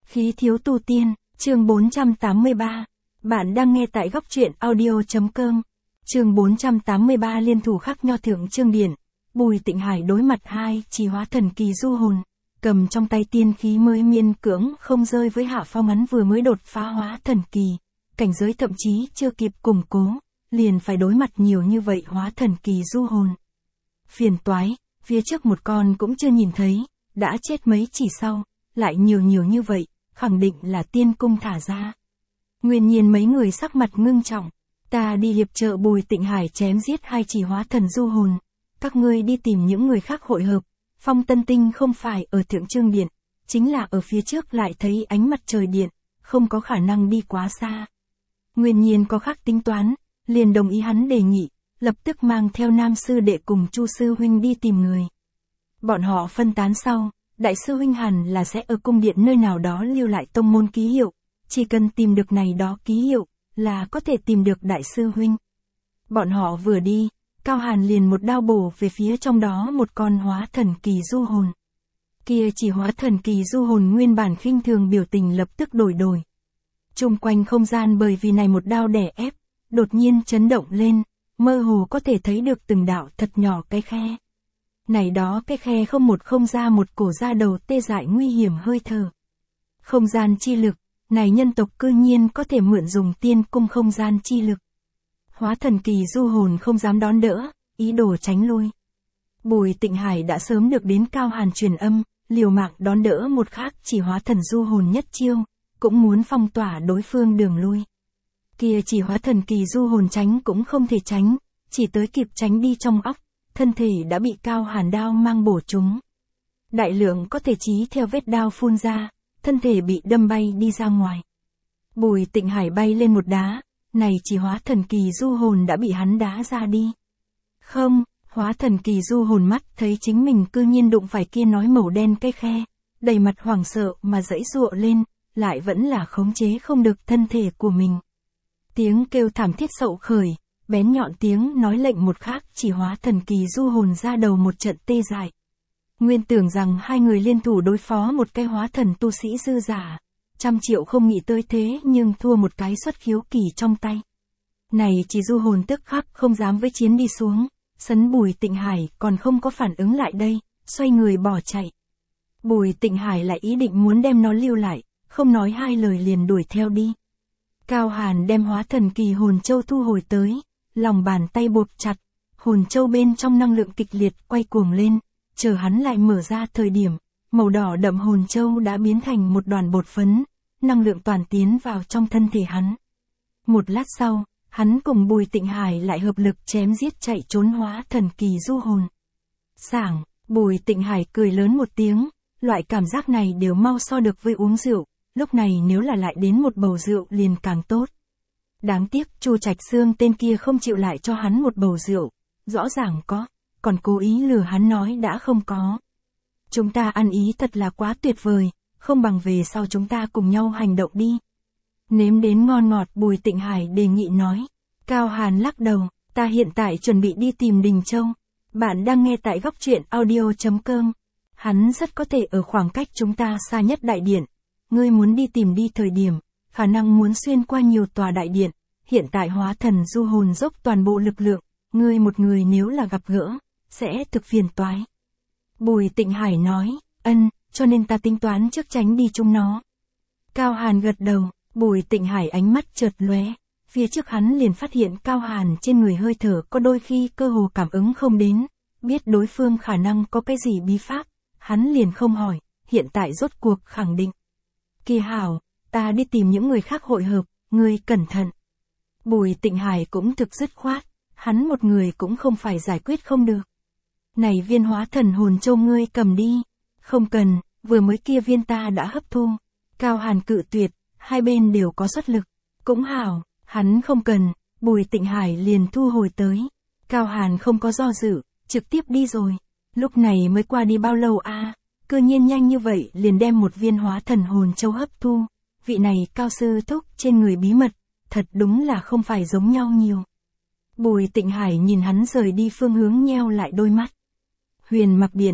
Khí thiếu tu tiên, chương 483. Bạn đang nghe tại góc truyện audio.com. Chương 483 liên thủ khắc nho thượng chương điển. Bùi Tịnh Hải đối mặt hai chỉ hóa thần kỳ du hồn, cầm trong tay tiên khí mới miên cưỡng không rơi với Hạ Phong, hắn vừa mới đột phá hóa thần kỳ, cảnh giới thậm chí chưa kịp củng cố, liền phải đối mặt nhiều như vậy hóa thần kỳ du hồn. Phiền toái, phía trước một con cũng chưa nhìn thấy, đã chết mấy chỉ sau, lại nhiều như vậy, khẳng định là tiên cung thả ra. Nguyên nhiên mấy người sắc mặt ngưng trọng, ta đi hiệp trợ Bùi Tịnh Hải chém giết hai chỉ hóa thần du hồn, các ngươi đi tìm những người khác hội hợp. Phong Tân Tinh không phải ở Thượng Chương Điện, chính là ở phía trước lại thấy ánh mặt trời điện, không có khả năng đi quá xa. Nguyên nhiên có khác tính toán, liền đồng ý hắn đề nghị, lập tức mang theo Nam sư đệ cùng Chu sư huynh đi tìm người. Bọn họ phân tán sau, Đại sư huynh hẳn là sẽ ở cung điện nơi nào đó lưu lại tông môn ký hiệu, chỉ cần tìm được này đó ký hiệu, là có thể tìm được Đại sư huynh. Bọn họ vừa đi, Cao Hàn liền một đao bổ về phía trong đó một con hóa thần kỳ du hồn. Kia chỉ hóa thần kỳ du hồn nguyên bản khinh thường biểu tình lập tức đổi. Chung quanh không gian bởi vì này một đao đè ép, đột nhiên chấn động lên, mơ hồ có thể thấy được từng đạo thật nhỏ cái khe. Này đó cái khe không ra một cổ da đầu tê dại nguy hiểm hơi thở. Không gian chi lực, này nhân tộc cư nhiên có thể mượn dùng tiên cung không gian chi lực. Hóa thần kỳ du hồn không dám đón đỡ, ý đồ tránh lui. Bùi Tịnh Hải đã sớm được đến Cao Hàn truyền âm, liều mạng đón đỡ một khác chỉ hóa thần du hồn nhất chiêu, cũng muốn phong tỏa đối phương đường lui. Kia chỉ hóa thần kỳ du hồn tránh cũng không thể tránh, chỉ tới kịp tránh đi trong óc, thân thể đã bị Cao Hàn đao mang bổ trúng. Đại lượng có thể chí theo vết đao phun ra, thân thể bị đâm bay đi ra ngoài. Bùi Tịnh Hải bay lên một đá, này chỉ hóa thần kỳ du hồn đã bị hắn đá ra đi. Không, hóa thần kỳ du hồn mắt thấy chính mình cư nhiên đụng phải kia nói màu đen cái khe, đầy mặt hoảng sợ mà giãy giụa lên, lại vẫn là khống chế không được thân thể của mình. Tiếng kêu thảm thiết sậu khởi, bén nhọn tiếng nói lệnh một khác chỉ hóa thần kỳ du hồn ra đầu một trận tê dại. Nguyên tưởng rằng hai người liên thủ đối phó một cái hóa thần tu sĩ dư giả, 100 triệu không nghĩ tới thế nhưng thua một cái xuất khiếu kỳ trong tay. Này chỉ du hồn tức khắc không dám với chiến đi xuống, sấn Bùi Tịnh Hải còn không có phản ứng lại đây, xoay người bỏ chạy. Bùi Tịnh Hải lại ý định muốn đem nó lưu lại, không nói hai lời liền đuổi theo đi. Cao Hàn đem hóa thần kỳ hồn châu thu hồi tới, lòng bàn tay buộc chặt, hồn châu bên trong năng lượng kịch liệt quay cuồng lên, chờ hắn lại mở ra thời điểm, màu đỏ đậm hồn châu đã biến thành một đoàn bột phấn, năng lượng toàn tiến vào trong thân thể hắn. Một lát sau, hắn cùng Bùi Tịnh Hải lại hợp lực chém giết chạy trốn hóa thần kỳ du hồn. Sảng, Bùi Tịnh Hải cười lớn một tiếng, loại cảm giác này đều mau so được với uống rượu, lúc này nếu là lại đến một bầu rượu liền càng tốt. Đáng tiếc Chu Trạch Xương tên kia không chịu lại cho hắn một bầu rượu, rõ ràng có, còn cố ý lừa hắn nói đã không có. Chúng ta ăn ý thật là quá tuyệt vời, không bằng về sau chúng ta cùng nhau hành động đi. Nếm đến ngon ngọt Bùi Tịnh Hải đề nghị nói. Cao Hàn lắc đầu, ta hiện tại chuẩn bị đi tìm Đình Châu. Bạn đang nghe tại góc truyện audio.com. Hắn rất có thể ở khoảng cách chúng ta xa nhất đại điện. Ngươi muốn đi tìm đi thời điểm, khả năng muốn xuyên qua nhiều tòa đại điện. Hiện tại hóa thần du hồn dốc toàn bộ lực lượng, ngươi một người nếu là gặp gỡ, sẽ thực phiền toái. Bùi Tịnh Hải nói, cho nên ta tính toán trước tránh đi chung nó. Cao Hàn gật đầu, Bùi Tịnh Hải ánh mắt chợt lóe, phía trước hắn liền phát hiện Cao Hàn trên người hơi thở có đôi khi cơ hồ cảm ứng không đến, biết đối phương khả năng có cái gì bí pháp, hắn liền không hỏi, hiện tại rốt cuộc khẳng định. Kỳ hảo, ta đi tìm những người khác hội hợp, ngươi cẩn thận. Bùi Tịnh Hải cũng thực dứt khoát, hắn một người cũng không phải giải quyết không được. Này viên hóa thần hồn châu ngươi cầm đi. Không cần, vừa mới kia viên ta đã hấp thu. Cao Hàn cự tuyệt, hai bên đều có xuất lực. Cũng hảo, hắn không cần, Bùi Tịnh Hải liền thu hồi tới. Cao Hàn không có do dự, trực tiếp đi rồi. Lúc này mới qua đi bao lâu a? Cư nhiên nhanh như vậy liền đem một viên hóa thần hồn châu hấp thu. Vị này Cao sư thúc trên người bí mật, thật đúng là không phải giống nhau nhiều. Bùi Tịnh Hải nhìn hắn rời đi phương hướng nheo lại đôi mắt. Huyền Mặc Điện.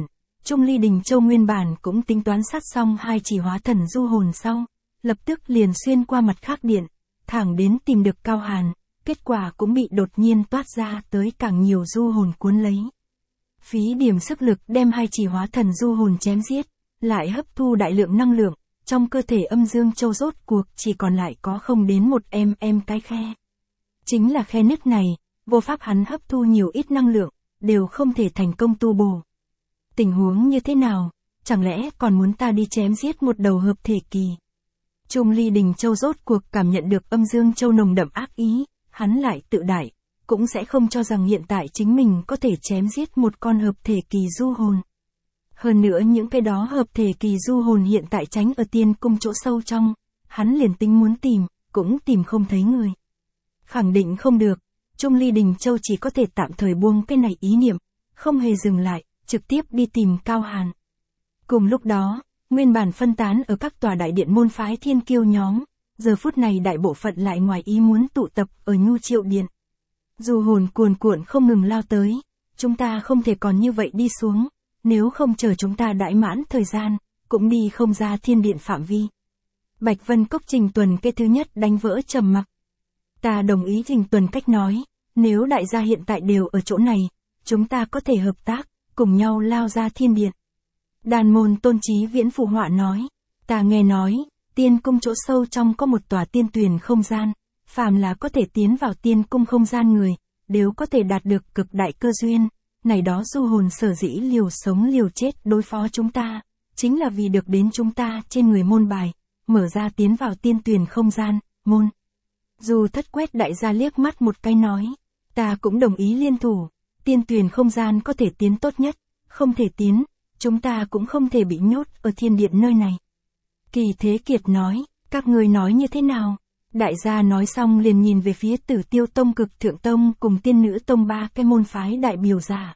Trung Ly Đình Châu nguyên bản cũng tính toán sát xong hai chỉ hóa thần du hồn sau, lập tức liền xuyên qua mặt khác điện, thẳng đến tìm được Cao Hàn, kết quả cũng bị đột nhiên toát ra tới càng nhiều du hồn cuốn lấy. Phí điểm sức lực đem hai chỉ hóa thần du hồn chém giết, lại hấp thu đại lượng năng lượng, trong cơ thể âm dương châu rốt cuộc chỉ còn lại có không đến một cái khe. Chính là khe nứt này, vô pháp hắn hấp thu nhiều ít năng lượng, đều không thể thành công tu bổ. Tình huống như thế nào, chẳng lẽ còn muốn ta đi chém giết một đầu hợp thể kỳ? Trung Ly Đình Châu rốt cuộc cảm nhận được âm dương châu nồng đậm ác ý, hắn lại tự đại, cũng sẽ không cho rằng hiện tại chính mình có thể chém giết một con hợp thể kỳ du hồn. Hơn nữa những cái đó hợp thể kỳ du hồn hiện tại tránh ở tiên cung chỗ sâu trong, hắn liền tính muốn tìm, cũng tìm không thấy người. Khẳng định không được, Trung Ly Đình Châu chỉ có thể tạm thời buông cái này ý niệm, không hề dừng lại, trực tiếp đi tìm Cao Hàn. Cùng lúc đó, nguyên bản phân tán ở các tòa đại điện môn phái thiên kiêu nhóm, giờ phút này đại bộ phận lại ngoài ý muốn tụ tập ở Nhu Triệu Điện. Du hồn cuồn cuộn không ngừng lao tới, chúng ta không thể còn như vậy đi xuống, nếu không chờ chúng ta đãi mãn thời gian, cũng đi không ra thiên điện phạm vi. Bạch Vân Cốc Trình Tuần cái thứ nhất đánh vỡ trầm mặc. Ta đồng ý Trình Tuần cách nói, nếu đại gia hiện tại đều ở chỗ này, chúng ta có thể hợp tác, cùng nhau lao ra thiên điện. Đàn môn Tôn Chí Viễn phụ họa nói, ta nghe nói, tiên cung chỗ sâu trong có một tòa tiên tuyền không gian, phàm là có thể tiến vào tiên cung không gian người, đều có thể đạt được cực đại cơ duyên, này đó du hồn sở dĩ liều sống liều chết đối phó chúng ta, chính là vì được đến chúng ta trên người môn bài, mở ra tiến vào tiên tuyền không gian, môn. Dù Thất quét đại gia liếc mắt một cái nói, ta cũng đồng ý liên thủ, tiên tuyền không gian có thể tiến tốt nhất, không thể tiến, chúng ta cũng không thể bị nhốt ở thiên điện nơi này. Kỳ Thế Kiệt nói, các người nói như thế nào? Đại gia nói xong liền nhìn về phía Tử Tiêu Tông Cực Thượng Tông cùng Tiên Nữ Tông ba cái môn phái đại biểu giả.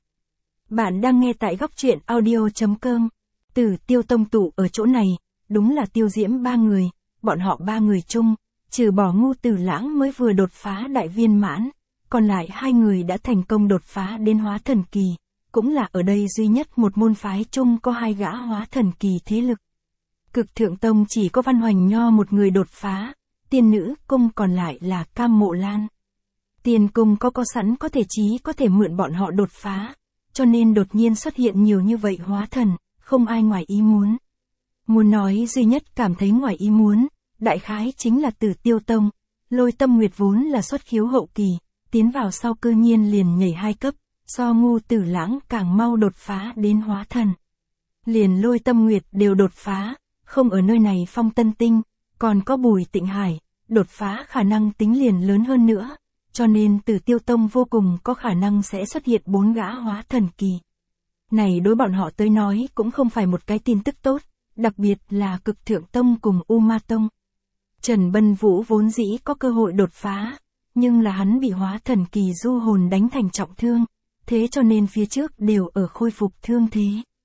Bạn đang nghe tại góc truyện audio.com. Tử Tiêu Tông tụ ở chỗ này, đúng là Tiêu Diễm ba người, bọn họ ba người chung, trừ bỏ Ngu Tử Lãng mới vừa đột phá đại viên mãn, còn lại hai người đã thành công đột phá đến hóa thần kỳ, cũng là ở đây duy nhất một môn phái chung có hai gã hóa thần kỳ thế lực. Cực Thượng Tông chỉ có Văn Hoành Nho một người đột phá, Tiên Nữ Cung còn lại là Cam Mộ Lan. Tiên Cung có sẵn có thể chí có thể mượn bọn họ đột phá, cho nên đột nhiên xuất hiện nhiều như vậy hóa thần, không ai ngoài ý muốn. Muốn nói duy nhất cảm thấy ngoài ý muốn, đại khái chính là Tử Tiêu Tông, Lôi Tâm Nguyệt vốn là xuất khiếu hậu kỳ, tiến vào sau cư nhiên liền nhảy 2 cấp, so Ngu Tử Lãng càng mau đột phá đến hóa thần. Liền Lôi Tâm Nguyệt đều đột phá, không ở nơi này Phong Tân Tinh, còn có Bùi Tịnh Hải, đột phá khả năng tính liền lớn hơn nữa, cho nên Tử Tiêu Tông vô cùng có khả năng sẽ xuất hiện 4 gã hóa thần kỳ. Này đối bọn họ tới nói cũng không phải một cái tin tức tốt, đặc biệt là Cực Thượng Tông cùng U Ma Tông. Trần Bân Vũ vốn dĩ có cơ hội đột phá, nhưng là hắn bị hóa thần kỳ du hồn đánh thành trọng thương, thế cho nên phía trước đều ở khôi phục thương thế.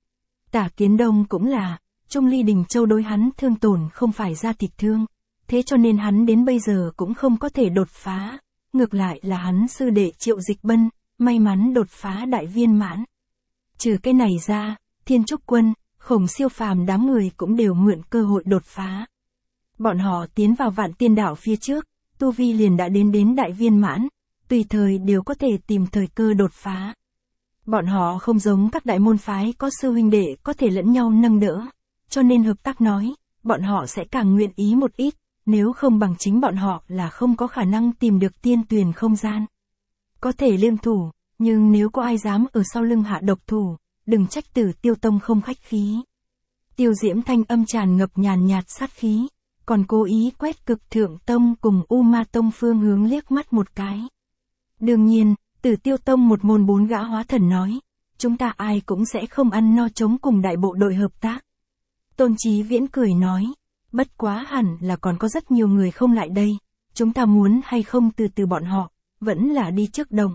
Tả Kiến Đông cũng là, Trung Ly Đình Châu đối hắn thương tổn không phải da thịt thương, thế cho nên hắn đến bây giờ cũng không có thể đột phá, ngược lại là hắn sư đệ Triệu Dịch Bân, may mắn đột phá đại viên mãn. Trừ cái này ra, Thiên Trúc Quân, Khổng Siêu Phàm đám người cũng đều mượn cơ hội đột phá. Bọn họ tiến vào Vạn Tiên Đảo phía trước, tu vi liền đã đến đại viên mãn, tùy thời đều có thể tìm thời cơ đột phá. Bọn họ không giống các đại môn phái có sư huynh đệ có thể lẫn nhau nâng đỡ, cho nên hợp tác nói, bọn họ sẽ càng nguyện ý một ít, nếu không bằng chính bọn họ là không có khả năng tìm được tiên tuyền không gian. Có thể liên thủ, nhưng nếu có ai dám ở sau lưng hạ độc thủ, đừng trách Tử Tiêu Tông không khách khí. Tiêu Diễm thanh âm tràn ngập nhàn nhạt sát khí, còn cố ý quét Cực Thượng Tông cùng U Ma Tông phương hướng liếc mắt một cái. Đương nhiên, Tử Tiêu Tông một môn 4 gã hóa thần nói, chúng ta ai cũng sẽ không ăn no chống cùng đại bộ đội hợp tác. Tôn Chí Viễn cười nói, bất quá hẳn là còn có rất nhiều người không lại đây, chúng ta muốn hay không từ bọn họ, vẫn là đi trước đồng.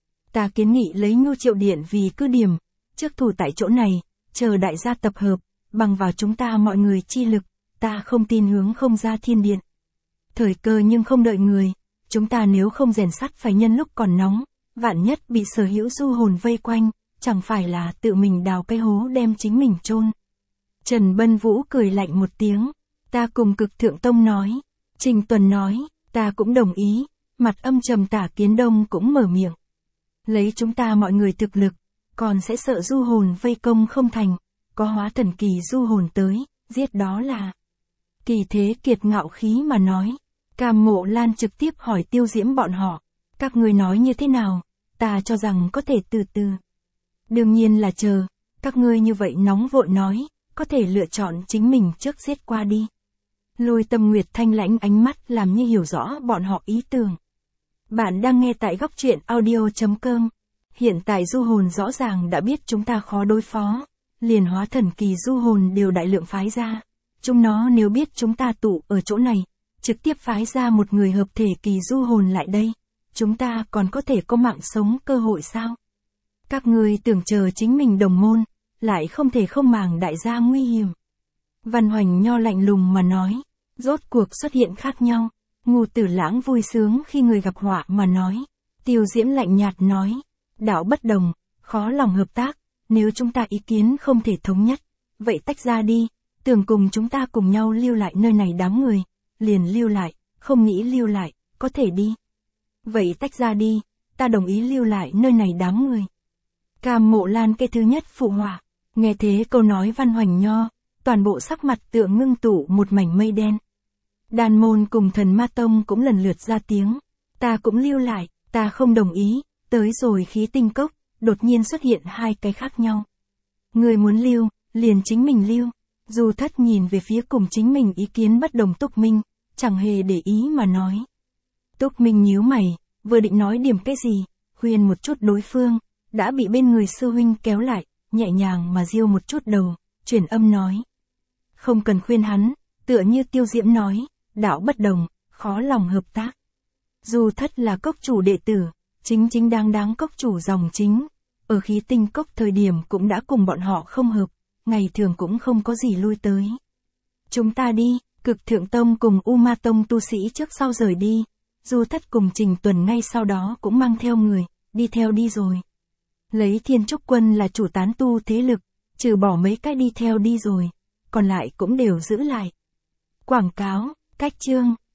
Ta kiến nghị lấy Nhu Triệu Điện vì cứ điểm, trước thủ tại chỗ này, chờ đại gia tập hợp, bằng vào chúng ta mọi người chi lực, ta không tin hướng không ra thiên điện. Thời cơ nhưng không đợi người, chúng ta nếu không rèn sắt phải nhân lúc còn nóng, vạn nhất bị sở hữu du hồn vây quanh, chẳng phải là tự mình đào cái hố đem chính mình chôn. Trần Bân Vũ cười lạnh một tiếng, ta cùng Cực Thượng Tông nói. Trình Tuần nói, ta cũng đồng ý, mặt âm trầm Tả Kiến Đông cũng mở miệng. Lấy chúng ta mọi người thực lực, còn sẽ sợ du hồn vây công không thành, có hóa thần kỳ du hồn tới, giết đó là. Kỳ Thế Kiệt ngạo khí mà nói. Cam Mộ Lan trực tiếp hỏi Tiêu Diễm bọn họ, các ngươi nói như thế nào, ta cho rằng có thể từ từ. Đương nhiên là chờ, các ngươi như vậy nóng vội nói, có thể lựa chọn chính mình trước giết qua đi. Lôi Tâm Nguyệt thanh lãnh ánh mắt làm như hiểu rõ bọn họ ý tưởng. Bạn đang nghe tại góc truyện audio.com. Hiện tại du hồn rõ ràng đã biết chúng ta khó đối phó, liền hóa thần kỳ du hồn đều đại lượng phái ra. Chúng nó nếu biết chúng ta tụ ở chỗ này, trực tiếp phái ra một người hợp thể kỳ du hồn lại đây, chúng ta còn có thể có mạng sống cơ hội sao? Các ngươi tưởng chờ chính mình đồng môn, lại không thể không màng đại gia nguy hiểm. Văn Hoành Nho lạnh lùng mà nói, rốt cuộc xuất hiện khác nhau. Ngô Tử Lãng vui sướng khi người gặp họa mà nói. Tiêu Diễm lạnh nhạt nói, đạo bất đồng, khó lòng hợp tác, nếu chúng ta ý kiến không thể thống nhất, vậy tách ra đi, tưởng cùng chúng ta cùng nhau lưu lại nơi này đám người, liền lưu lại, không nghĩ lưu lại, có thể đi. Vậy tách ra đi, ta đồng ý lưu lại nơi này đám người. Cam Mộ Lan cái thứ nhất phụ họa, nghe thế câu nói Văn Hoành Nho, toàn bộ sắc mặt tựa ngưng tụ một mảnh mây đen. Đan Môn cùng Thần Ma Tông cũng lần lượt ra tiếng, ta cũng lưu lại, ta không đồng ý, tới rồi Khí Tinh Cốc, đột nhiên xuất hiện hai cái khác nhau. Người muốn lưu, liền chính mình lưu. Du Thất nhìn về phía cùng chính mình ý kiến bất đồng Túc Minh, chẳng hề để ý mà nói. Túc Minh nhíu mày, vừa định nói điểm cái gì, khuyên một chút đối phương, đã bị bên người sư huynh kéo lại, nhẹ nhàng mà giêu một chút đầu, chuyển âm nói. Không cần khuyên hắn, tựa như Tiêu Diễm nói, đạo bất đồng, khó lòng hợp tác. Du Thất là cốc chủ đệ tử, chính đáng cốc chủ dòng chính, ở Khí Tinh Cốc thời điểm cũng đã cùng bọn họ không hợp, ngày thường cũng không có gì lui tới. Chúng ta đi, Cực Thượng Tông cùng U Ma Tông tu sĩ trước sau rời đi, Du Thất cùng Trình Tuần ngay sau đó cũng mang theo người, đi theo đi rồi. Lấy Thiên Trúc Quân là chủ tán tu thế lực, trừ bỏ mấy cái đi theo đi rồi, còn lại cũng đều giữ lại. Quảng cáo, cách chương.